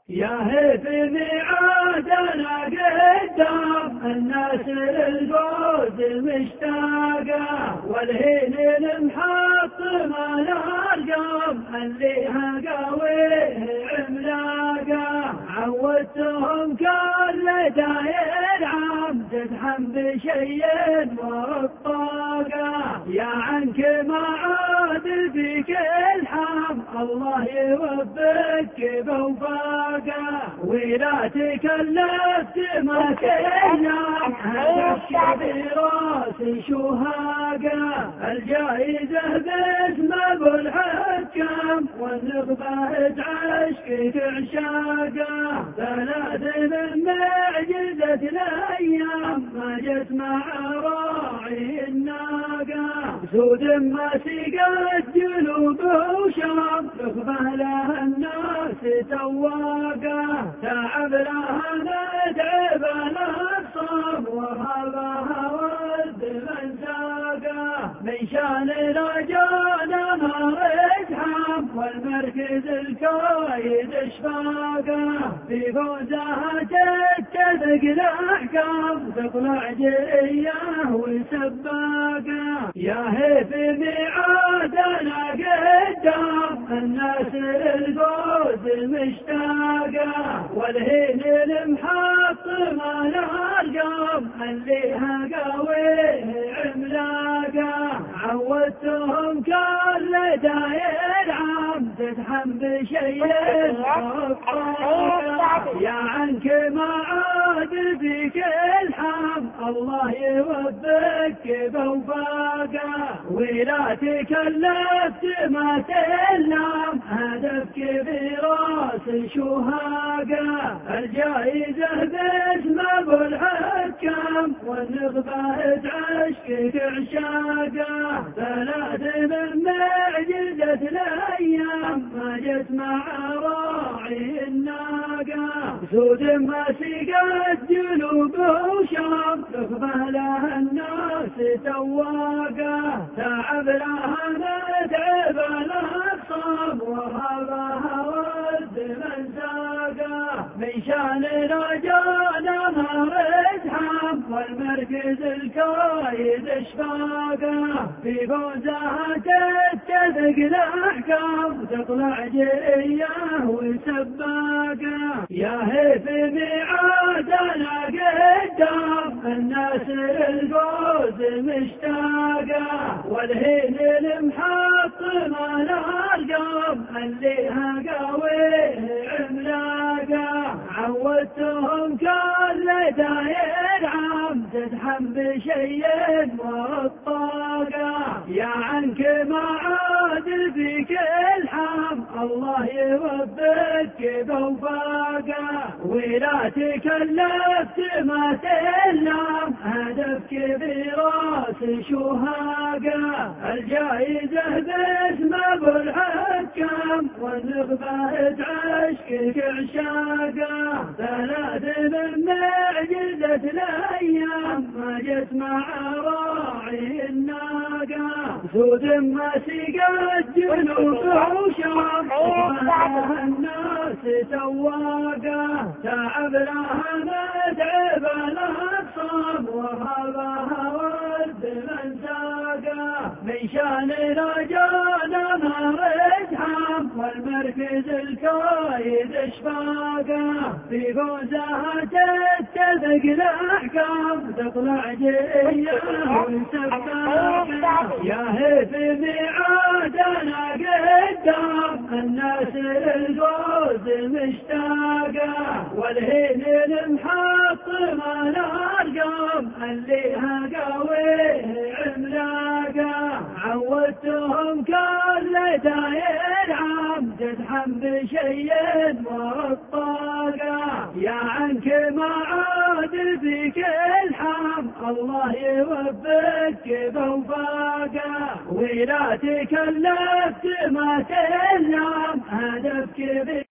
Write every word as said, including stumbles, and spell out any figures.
يا هيف ميعادنا قدام الناس للفوز مشتاقة، والهين المحطمة الأرقام اللي هقاويه عملاقة. عودتهم كل داير عام تزحم بشيء والطاقة، يا عنك ما عاد فيك الحام الله يوفقك بوفاقة. ولا تكلفت ما تنام هدفك براس شهاقة، الجائزة باسم ابو الحكام والنخبة عشقك عشاقة. ثلاث من معجزة الايام ما جت مع راعي الناقة، سود ما سقت جنوب وشام نخبة لها الناس تواقة. تعب لها ندعب الاقصام وهبها ود من ساقه، من شان رجانا نار ازحام والمركز الكايد اشفاقه. في فوزها تتفق الاحكام تطلع جريه وسباقه، يا هيف ميعادنا قدام الناس للفوز مشتاقة، والهين المحطمة الأرقام اللي هقاويه عملاقة. عودتهم كل داير عام تزحم بشيء والطاقة، يا عنك ما عاد فيك الحام الله يوفقك بوفاقة. ولا تكلفت ما تنام هدفك براس شهاقة، الجائزة باسم ابو الحكام والنخبة عشقك عشاقة. ثلاث من معجزة الايام ما جت مع راعي الناقة، سود ما سقت جنوب وشام نخبة لها الناس تواقة. تعب لها ندعب الاقصام وهبها ود من ساقه، من شان رجانا نار ازحام والمركز الكايد اشفاقه. في فوزها تتفق الاحكام تطلع جريه وسباقه، يا هيف ميعادنا قدام الناس للفوز مشتاقة، والهين المحطمة الأرقام اللي هقاويه عملاقة. عودتهم كل داير عام تزحم بشيء والطاقة، يا عنك ما عاد فيك الحام الله يوفقك بوفاقة. ولا تكلفت ما تنام هدفك براس شهاقة، الجائزة باسم ابو الحكام والنخبة عشقك عشاقة. ثلاث من معجزة الايام ما جت مع راعي الناقة، سود ما سقت جنوب وشام نخبة الناس تواقة. تعب لها ندعب الاقصام وهبها ود من ساقه، من شان رجانا نار ازحام والمركز الكايد اشفاقه. في فوزها تتفق الاحكام تطلع جريه وسباقه، يا هيف ميعادنا قدام الناس للفوز مشتاقة، والهين المحطمة الأرقام اللي هقاويه عملاقة. عودتهم كل داير عام تزحم بشيء والطاقة، يا عنك ما عاد فيك الحام الله يوفقك بوفاقة. ولا تكلفت ما تنام هدفك